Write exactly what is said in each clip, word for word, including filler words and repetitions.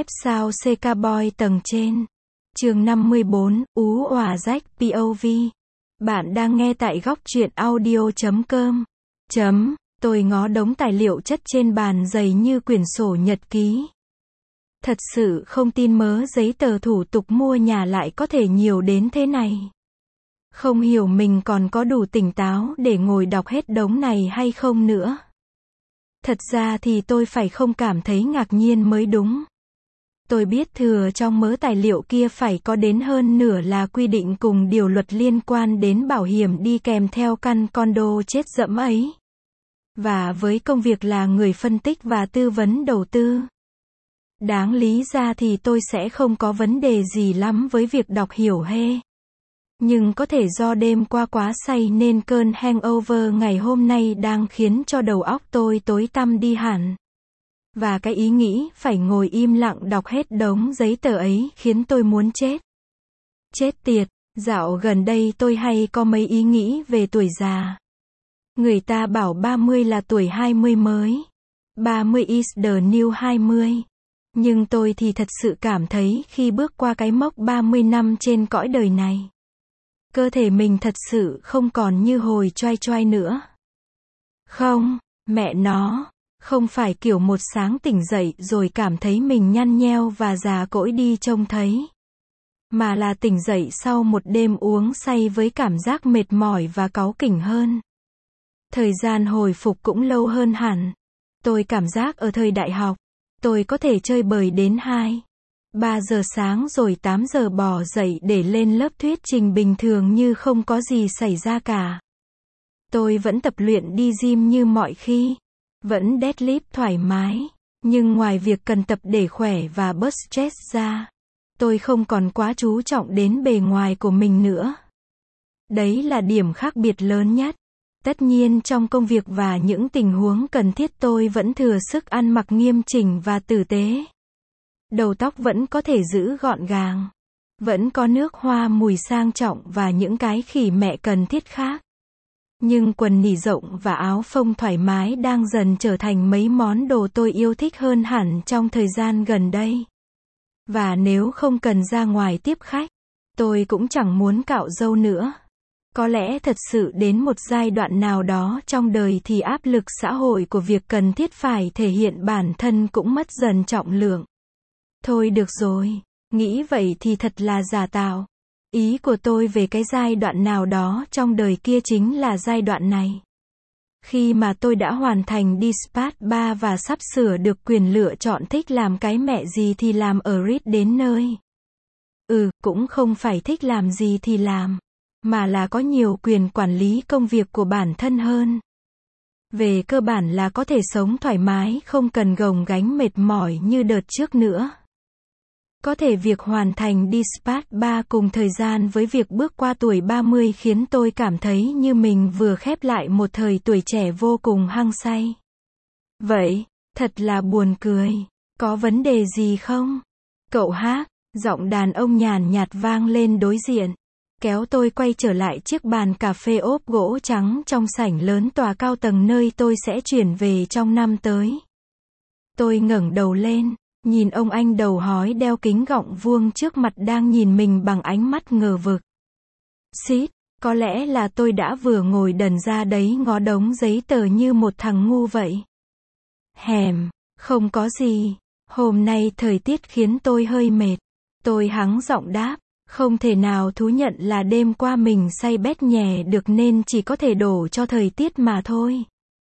sao xê ca Boy tầng trên. Chương năm mươi bốn, Ú òa rách pê ô vê. Bạn đang nghe tại góc truyện audio chấm com. Chấm, tôi ngó đống tài liệu chất trên bàn dày như quyển sổ nhật ký. Thật sự không tin mớ giấy tờ thủ tục mua nhà lại có thể nhiều đến thế này. Không hiểu mình còn có đủ tỉnh táo để ngồi đọc hết đống này hay không nữa. Thật ra thì tôi phải không cảm thấy ngạc nhiên mới đúng. Tôi biết thừa trong mớ tài liệu kia phải có đến hơn nửa là quy định cùng điều luật liên quan đến bảo hiểm đi kèm theo căn condo chết dẫm ấy. Và với công việc là người phân tích và tư vấn đầu tư, đáng lý ra thì tôi sẽ không có vấn đề gì lắm với việc đọc hiểu hê. Nhưng có thể do đêm qua quá say nên cơn hangover ngày hôm nay đang khiến cho đầu óc tôi tối tăm đi hẳn. Và cái ý nghĩ phải ngồi im lặng đọc hết đống giấy tờ ấy khiến tôi muốn chết. Chết tiệt, dạo gần đây tôi hay có mấy ý nghĩ về tuổi già. Người ta bảo ba mươi là tuổi hai mươi mới. ba mươi is the new hai mươi. Nhưng tôi thì thật sự cảm thấy khi bước qua cái mốc ba mươi năm trên cõi đời này, cơ thể mình thật sự không còn như hồi choai choai nữa. Không, mẹ nó, không phải kiểu một sáng tỉnh dậy rồi cảm thấy mình nhăn nheo và già cỗi đi trông thấy. Mà là tỉnh dậy sau một đêm uống say với cảm giác mệt mỏi và cáu kỉnh hơn. Thời gian hồi phục cũng lâu hơn hẳn. Tôi cảm giác ở thời đại học, tôi có thể chơi bời đến hai, ba giờ sáng rồi tám giờ bỏ dậy để lên lớp thuyết trình bình thường như không có gì xảy ra cả. Tôi vẫn tập luyện đi gym như mọi khi. Vẫn deadlift thoải mái. Nhưng ngoài việc cần tập để khỏe và bớt stress ra, tôi không còn quá chú trọng đến bề ngoài của mình nữa. Đấy là điểm khác biệt lớn nhất. Tất nhiên trong công việc và những tình huống cần thiết tôi vẫn thừa sức ăn mặc nghiêm chỉnh và tử tế. Đầu tóc vẫn có thể giữ gọn gàng. Vẫn có nước hoa mùi sang trọng và những cái khỉ mẹ cần thiết khác. Nhưng quần nỉ rộng và áo phông thoải mái đang dần trở thành mấy món đồ tôi yêu thích hơn hẳn trong thời gian gần đây. Và nếu không cần ra ngoài tiếp khách, tôi cũng chẳng muốn cạo râu nữa. Có lẽ thật sự đến một giai đoạn nào đó trong đời thì áp lực xã hội của việc cần thiết phải thể hiện bản thân cũng mất dần trọng lượng. Thôi được rồi, nghĩ vậy thì thật là giả tạo. Ý của tôi về cái giai đoạn nào đó trong đời kia chính là giai đoạn này. Khi mà tôi đã hoàn thành đi spa ba và sắp sửa được quyền lựa chọn thích làm cái mẹ gì thì làm ở rít đến nơi. Ừ, cũng không phải thích làm gì thì làm, mà là có nhiều quyền quản lý công việc của bản thân hơn. Về cơ bản là có thể sống thoải mái không cần gồng gánh mệt mỏi như đợt trước nữa. Có thể việc hoàn thành đi spa ba cùng thời gian với việc bước qua tuổi ba mươi khiến tôi cảm thấy như mình vừa khép lại một thời tuổi trẻ vô cùng hăng say. Vậy, thật là buồn cười. Có vấn đề gì không? Cậu hát, giọng đàn ông nhàn nhạt vang lên đối diện. Kéo tôi quay trở lại chiếc bàn cà phê ốp gỗ trắng trong sảnh lớn tòa cao tầng nơi tôi sẽ chuyển về trong năm tới. Tôi ngẩng đầu lên, nhìn ông anh đầu hói đeo kính gọng vuông trước mặt đang nhìn mình bằng ánh mắt ngờ vực. Xít, có lẽ là tôi đã vừa ngồi đần ra đấy ngó đống giấy tờ như một thằng ngu vậy. Hèm, không có gì. Hôm nay thời tiết khiến tôi hơi mệt. Tôi hắng giọng đáp. Không thể nào thú nhận là đêm qua mình say bét nhè được nên chỉ có thể đổ cho thời tiết mà thôi.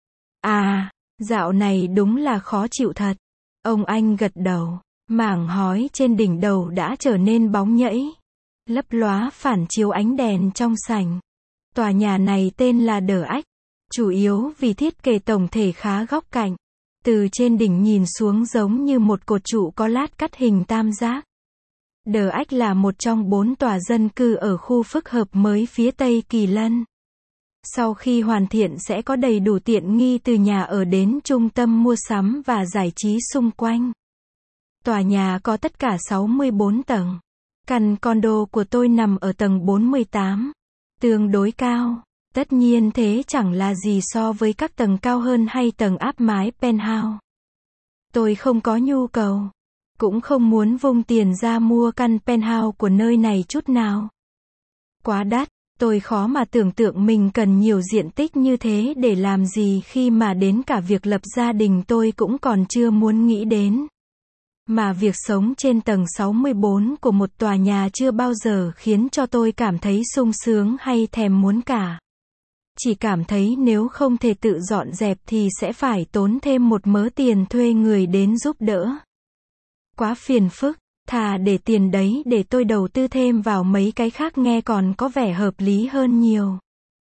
À, dạo này đúng là khó chịu thật. Ông anh gật đầu. Mảng hói trên đỉnh đầu đã trở nên bóng nhẫy, lấp lóa phản chiếu ánh đèn trong sảnh. Tòa nhà này tên là The Ách, chủ yếu vì thiết kế tổng thể khá góc cạnh. Từ trên đỉnh nhìn xuống giống như một cột trụ có lát cắt hình tam giác. The Ách là một trong bốn tòa dân cư ở khu phức hợp mới phía Tây Kỳ Lân. Sau khi hoàn thiện sẽ có đầy đủ tiện nghi từ nhà ở đến trung tâm mua sắm và giải trí xung quanh. Tòa nhà có tất cả sáu mươi bốn tầng. Căn condo của tôi nằm ở tầng bốn mươi tám. Tương đối cao. Tất nhiên thế chẳng là gì so với các tầng cao hơn hay tầng áp mái penthouse. Tôi không có nhu cầu. Cũng không muốn vung tiền ra mua căn penthouse của nơi này chút nào. Quá đắt, tôi khó mà tưởng tượng mình cần nhiều diện tích như thế để làm gì khi mà đến cả việc lập gia đình tôi cũng còn chưa muốn nghĩ đến. Mà việc sống trên tầng sáu mươi bốn của một tòa nhà chưa bao giờ khiến cho tôi cảm thấy sung sướng hay thèm muốn cả. Chỉ cảm thấy nếu không thể tự dọn dẹp thì sẽ phải tốn thêm một mớ tiền thuê người đến giúp đỡ. Quá phiền phức, thà để tiền đấy để tôi đầu tư thêm vào mấy cái khác nghe còn có vẻ hợp lý hơn nhiều.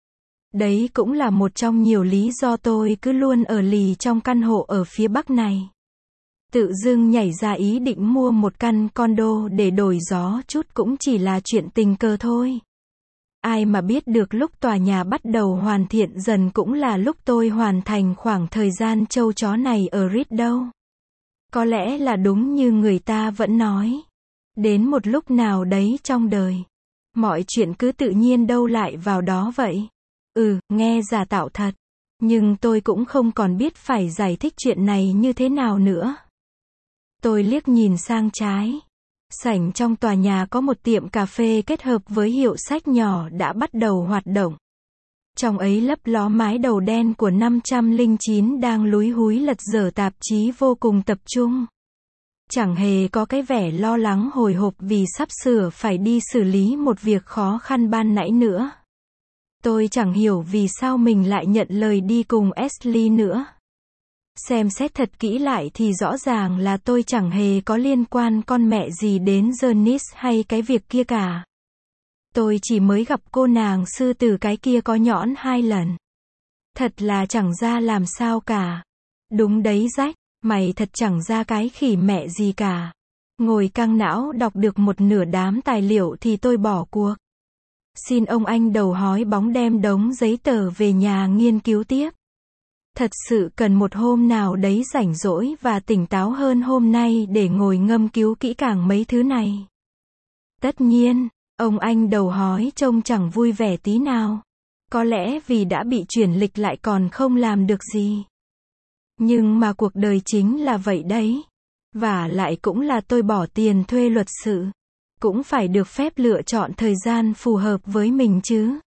Đấy cũng là một trong nhiều lý do tôi cứ luôn ở lì trong căn hộ ở phía Bắc này. Tự dưng nhảy ra ý định mua một căn condo để đổi gió chút cũng chỉ là chuyện tình cờ thôi. Ai mà biết được lúc tòa nhà bắt đầu hoàn thiện dần cũng là lúc tôi hoàn thành khoảng thời gian trâu chó này ở Reed đâu. Có lẽ là đúng như người ta vẫn nói. Đến một lúc nào đấy trong đời, mọi chuyện cứ tự nhiên đâu lại vào đó vậy. Ừ, nghe giả tạo thật. Nhưng tôi cũng không còn biết phải giải thích chuyện này như thế nào nữa. Tôi liếc nhìn sang trái. Sảnh trong tòa nhà có một tiệm cà phê kết hợp với hiệu sách nhỏ đã bắt đầu hoạt động. Trong ấy lấp ló mái đầu đen của năm trăm lẻ chín đang lúi húi lật dở tạp chí vô cùng tập trung. Chẳng hề có cái vẻ lo lắng hồi hộp vì sắp sửa phải đi xử lý một việc khó khăn ban nãy nữa. Tôi chẳng hiểu vì sao mình lại nhận lời đi cùng Ashley nữa. Xem xét thật kỹ lại thì rõ ràng là tôi chẳng hề có liên quan con mẹ gì đến Janice hay cái việc kia cả. Tôi chỉ mới gặp cô nàng sư tử cái kia có nhõn hai lần. Thật là chẳng ra làm sao cả. Đúng đấy Jack, mày thật chẳng ra cái khỉ mẹ gì cả. Ngồi căng não đọc được một nửa đám tài liệu thì tôi bỏ cuộc. Xin ông anh đầu hói bóng đem đống giấy tờ về nhà nghiên cứu tiếp. Thật sự cần một hôm nào đấy rảnh rỗi và tỉnh táo hơn hôm nay để ngồi ngâm cứu kỹ càng mấy thứ này. Tất nhiên, ông anh đầu hói trông chẳng vui vẻ tí nào. Có lẽ vì đã bị chuyển lịch lại còn không làm được gì. Nhưng mà cuộc đời chính là vậy đấy. Và lại cũng là tôi bỏ tiền thuê luật sự. Cũng phải được phép lựa chọn thời gian phù hợp với mình chứ.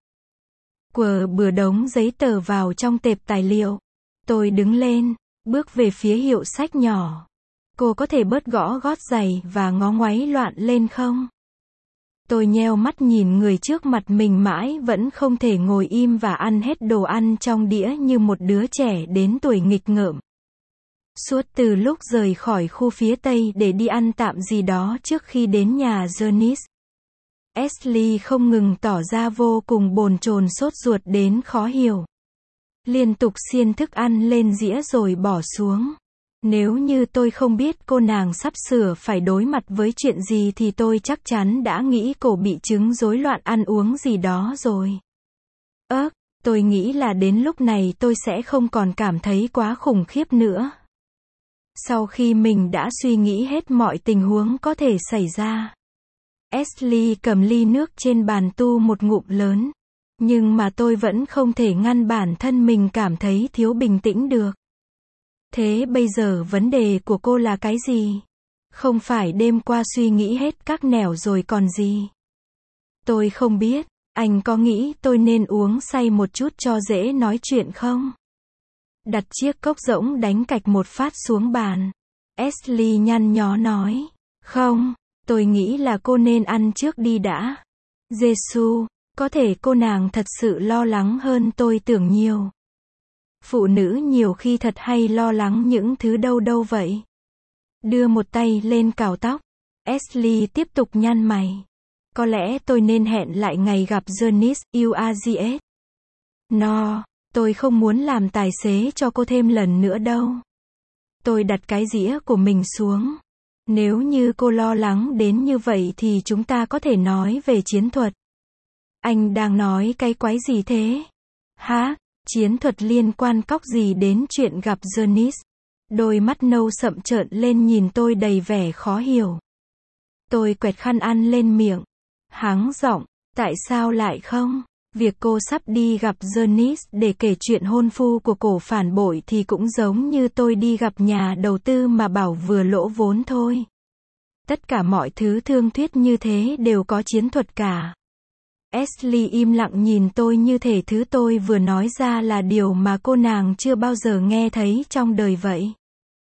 Quờ bừa đống giấy tờ vào trong tệp tài liệu. Tôi đứng lên, bước về phía hiệu sách nhỏ. Cô có thể bớt gõ gót giày và ngó ngoáy loạn lên không? Tôi nheo mắt nhìn người trước mặt mình mãi vẫn không thể ngồi im và ăn hết đồ ăn trong đĩa như một đứa trẻ đến tuổi nghịch ngợm. Suốt từ lúc rời khỏi khu phía Tây để đi ăn tạm gì đó trước khi đến nhà Janice, Ashley không ngừng tỏ ra vô cùng bồn chồn sốt ruột đến khó hiểu. Liên tục xiên thức ăn lên dĩa rồi bỏ xuống. Nếu như tôi không biết cô nàng sắp sửa phải đối mặt với chuyện gì thì tôi chắc chắn đã nghĩ cô bị chứng rối loạn ăn uống gì đó rồi. Ơ, tôi nghĩ là đến lúc này tôi sẽ không còn cảm thấy quá khủng khiếp nữa. Sau khi mình đã suy nghĩ hết mọi tình huống có thể xảy ra, Ashley cầm ly nước trên bàn tu một ngụm lớn. Nhưng mà tôi vẫn không thể ngăn bản thân mình cảm thấy thiếu bình tĩnh được. Thế bây giờ vấn đề của cô là cái gì? Không phải đêm qua suy nghĩ hết các nẻo rồi còn gì? Tôi không biết, anh có nghĩ tôi nên uống say một chút cho dễ nói chuyện không? Đặt chiếc cốc rỗng đánh cạch một phát xuống bàn. Ashley nhăn nhó nói. Không, tôi nghĩ là cô nên ăn trước đi đã. Giê-xu, có thể cô nàng thật sự lo lắng hơn tôi tưởng nhiều. Phụ nữ nhiều khi thật hay lo lắng những thứ đâu đâu vậy. Đưa một tay lên cào tóc. Ashley tiếp tục nhăn mày. Có lẽ tôi nên hẹn lại ngày gặp Janice, u a giê ét. No, tôi không muốn làm tài xế cho cô thêm lần nữa đâu. Tôi đặt cái dĩa của mình xuống. Nếu như cô lo lắng đến như vậy thì chúng ta có thể nói về chiến thuật. Anh đang nói cái quái gì thế? Hả? Chiến thuật liên quan cóc gì đến chuyện gặp Janice? Đôi mắt nâu sậm trợn lên nhìn tôi đầy vẻ khó hiểu. Tôi quẹt khăn ăn lên miệng. Hắng giọng, tại sao lại không? Việc cô sắp đi gặp Janice để kể chuyện hôn phu của cổ phản bội thì cũng giống như tôi đi gặp nhà đầu tư mà bảo vừa lỗ vốn thôi. Tất cả mọi thứ thương thuyết như thế đều có chiến thuật cả. Ashley im lặng nhìn tôi như thể thứ tôi vừa nói ra là điều mà cô nàng chưa bao giờ nghe thấy trong đời vậy.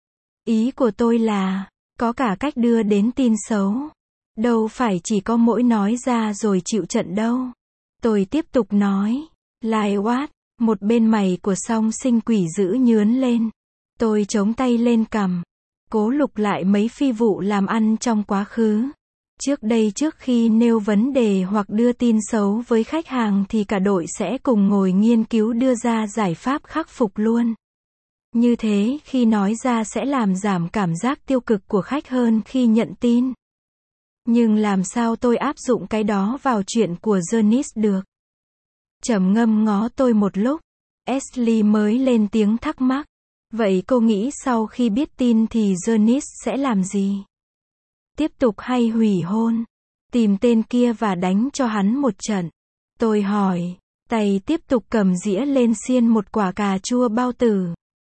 Ý của tôi là, có cả cách đưa đến tin xấu. Đâu phải chỉ có mỗi nói ra rồi chịu trận đâu. Tôi tiếp tục nói. Lai Watt, một bên mày của song sinh quỷ dữ nhướn lên. Tôi chống tay lên cằm. Cố lục lại mấy phi vụ làm ăn trong quá khứ. Trước đây trước khi nêu vấn đề hoặc đưa tin xấu với khách hàng thì cả đội sẽ cùng ngồi nghiên cứu đưa ra giải pháp khắc phục luôn. Như thế khi nói ra sẽ làm giảm cảm giác tiêu cực của khách hơn khi nhận tin. Nhưng làm sao tôi áp dụng cái đó vào chuyện của Janice được? Trầm ngâm ngó tôi một lúc, Ashley mới lên tiếng thắc mắc. Vậy cô nghĩ sau khi biết tin thì Janice sẽ làm gì? Tiếp tục hay hủy hôn? Tìm tên kia và đánh cho hắn một trận? Tôi hỏi, tay tiếp tục cầm dĩa lên xiên một quả cà chua bao tử.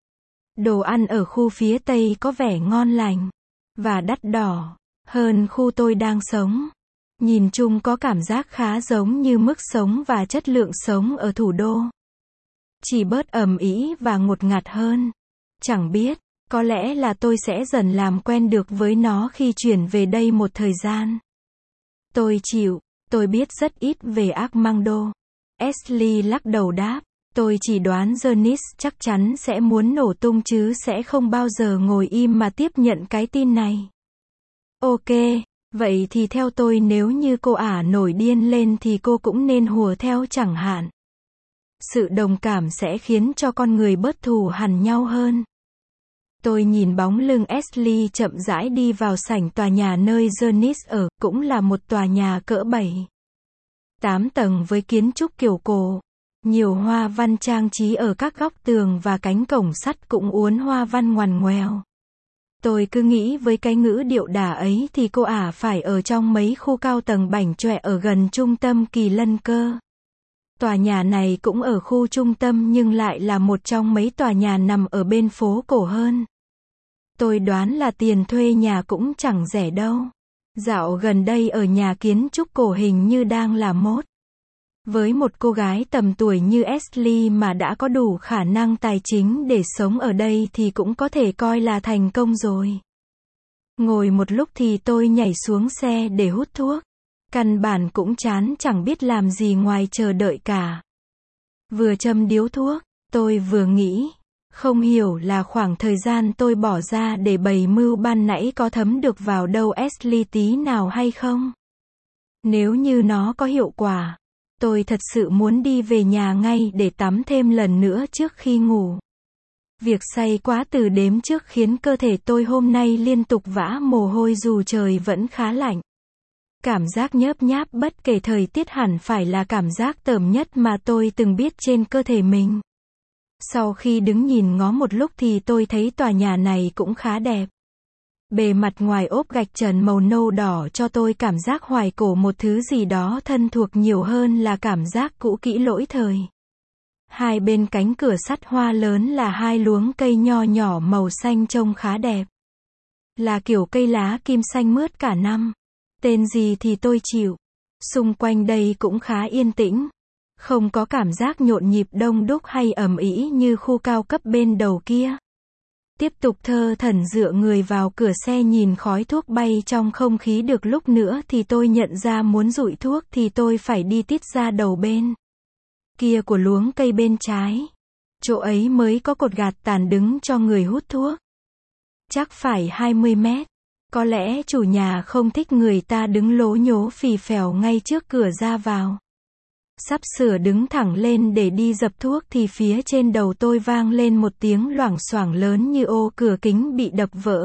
Đồ ăn ở khu phía Tây có vẻ ngon lành và đắt đỏ hơn khu tôi đang sống. Nhìn chung có cảm giác khá giống như mức sống và chất lượng sống ở thủ đô. Chỉ bớt ầm ĩ và ngột ngạt hơn. Chẳng biết, có lẽ là tôi sẽ dần làm quen được với nó khi chuyển về đây một thời gian. Tôi chịu, tôi biết rất ít về Armando. Ashley lắc đầu đáp, tôi chỉ đoán Janice chắc chắn sẽ muốn nổ tung chứ sẽ không bao giờ ngồi im mà tiếp nhận cái tin này. Ok, vậy thì theo tôi nếu như cô ả nổi điên lên thì cô cũng nên hùa theo chẳng hạn. Sự đồng cảm sẽ khiến cho con người bớt thù hằn nhau hơn. Tôi nhìn bóng lưng Ashley chậm rãi đi vào sảnh tòa nhà nơi Janice ở, cũng là một tòa nhà cỡ bảy, tám tầng với kiến trúc kiểu cổ. Nhiều hoa văn trang trí ở các góc tường và cánh cổng sắt cũng uốn hoa văn ngoằn ngoèo. Tôi cứ nghĩ với cái ngữ điệu đà ấy thì cô ả phải ở trong mấy khu cao tầng bảnh chọe ở gần trung tâm Kỳ Lân cơ. Tòa nhà này cũng ở khu trung tâm nhưng lại là một trong mấy tòa nhà nằm ở bên phố cổ hơn. Tôi đoán là tiền thuê nhà cũng chẳng rẻ đâu. Dạo gần đây ở nhà kiến trúc cổ hình như đang là mốt. Với một cô gái tầm tuổi như Ashley mà đã có đủ khả năng tài chính để sống ở đây thì cũng có thể coi là thành công rồi. Ngồi một lúc thì tôi nhảy xuống xe để hút thuốc. Căn bản cũng chán chẳng biết làm gì ngoài chờ đợi cả. Vừa châm điếu thuốc, tôi vừa nghĩ, không hiểu là khoảng thời gian tôi bỏ ra để bày mưu ban nãy có thấm được vào đâu Ashley tí nào hay không? Nếu như nó có hiệu quả, tôi thật sự muốn đi về nhà ngay để tắm thêm lần nữa trước khi ngủ. Việc say quá từ đếm trước khiến cơ thể tôi hôm nay liên tục vã mồ hôi dù trời vẫn khá lạnh. Cảm giác nhớp nháp bất kể thời tiết hẳn phải là cảm giác tởm nhất mà tôi từng biết trên cơ thể mình. Sau khi đứng nhìn ngó một lúc thì tôi thấy tòa nhà này cũng khá đẹp. Bề mặt ngoài ốp gạch trần màu nâu đỏ cho tôi cảm giác hoài cổ một thứ gì đó thân thuộc nhiều hơn là cảm giác cũ kỹ lỗi thời. Hai bên cánh cửa sắt hoa lớn là hai luống cây nho nhỏ màu xanh trông khá đẹp. Là kiểu cây lá kim xanh mướt cả năm. Tên gì thì tôi chịu. Xung quanh đây cũng khá yên tĩnh. Không có cảm giác nhộn nhịp đông đúc hay ầm ĩ như khu cao cấp bên đầu kia. Tiếp tục thơ thẩn dựa người vào cửa xe nhìn khói thuốc bay trong không khí được lúc nữa thì tôi nhận ra muốn dụi thuốc thì tôi phải đi tít ra đầu bên kia của luống cây bên trái. Chỗ ấy mới có cột gạt tàn đứng cho người hút thuốc. Chắc phải hai mươi mét. Có lẽ chủ nhà không thích người ta đứng lố nhố phì phèo ngay trước cửa ra vào. Sắp sửa đứng thẳng lên để đi dập thuốc thì phía trên đầu tôi vang lên một tiếng loảng xoảng lớn như ô cửa kính bị đập vỡ.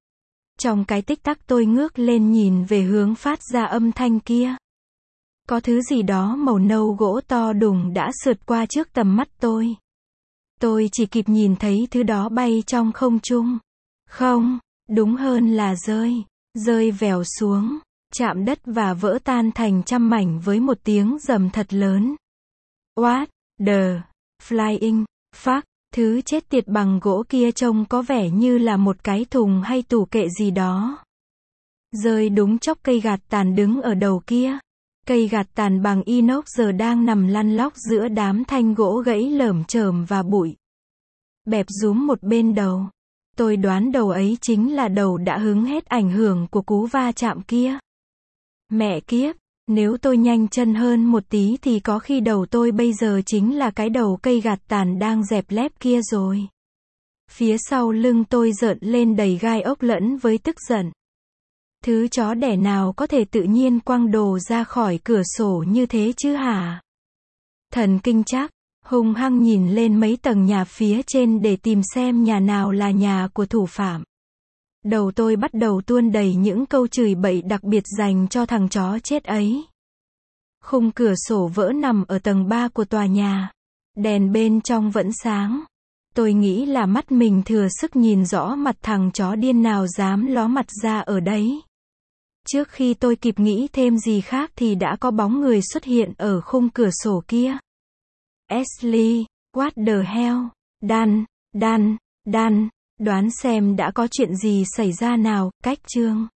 Trong cái tích tắc tôi ngước lên nhìn về hướng phát ra âm thanh kia. Có thứ gì đó màu nâu gỗ to đùng đã sượt qua trước tầm mắt tôi. Tôi chỉ kịp nhìn thấy thứ đó bay trong không trung. Không, đúng hơn là rơi, rơi vèo xuống, chạm đất và vỡ tan thành trăm mảnh với một tiếng rầm thật lớn. What the flying fuck, thứ chết tiệt bằng gỗ kia trông có vẻ như là một cái thùng hay tủ kệ gì đó. rơi đúng chốc cây gạt tàn đứng ở đầu kia. Cây gạt tàn bằng inox giờ đang nằm lăn lóc giữa đám thanh gỗ gãy lởm chởm và bụi. Bẹp rúm một bên đầu. Tôi đoán đầu ấy chính là đầu đã hứng hết ảnh hưởng của cú va chạm kia. Mẹ kiếp, nếu tôi nhanh chân hơn một tí thì có khi đầu tôi bây giờ chính là cái đầu cây gạt tàn đang dẹp lép kia rồi. Phía sau lưng tôi rợn lên đầy gai ốc lẫn với tức giận. Thứ chó đẻ nào có thể tự nhiên quăng đồ ra khỏi cửa sổ như thế chứ hả? Thần kinh chắc, hung hăng nhìn lên mấy tầng nhà phía trên để tìm xem nhà nào là nhà của thủ phạm. Đầu tôi bắt đầu tuôn đầy những câu chửi bậy đặc biệt dành cho thằng chó chết ấy. Khung cửa sổ vỡ nằm ở tầng ba của tòa nhà. Đèn bên trong vẫn sáng. Tôi nghĩ là mắt mình thừa sức nhìn rõ mặt thằng chó điên nào dám ló mặt ra ở đấy. Trước khi tôi kịp nghĩ thêm gì khác thì đã có bóng người xuất hiện ở khung cửa sổ kia. Ashley, what the hell? Dan, Dan, Dan, đoán xem đã có chuyện gì xảy ra nào, cách chương.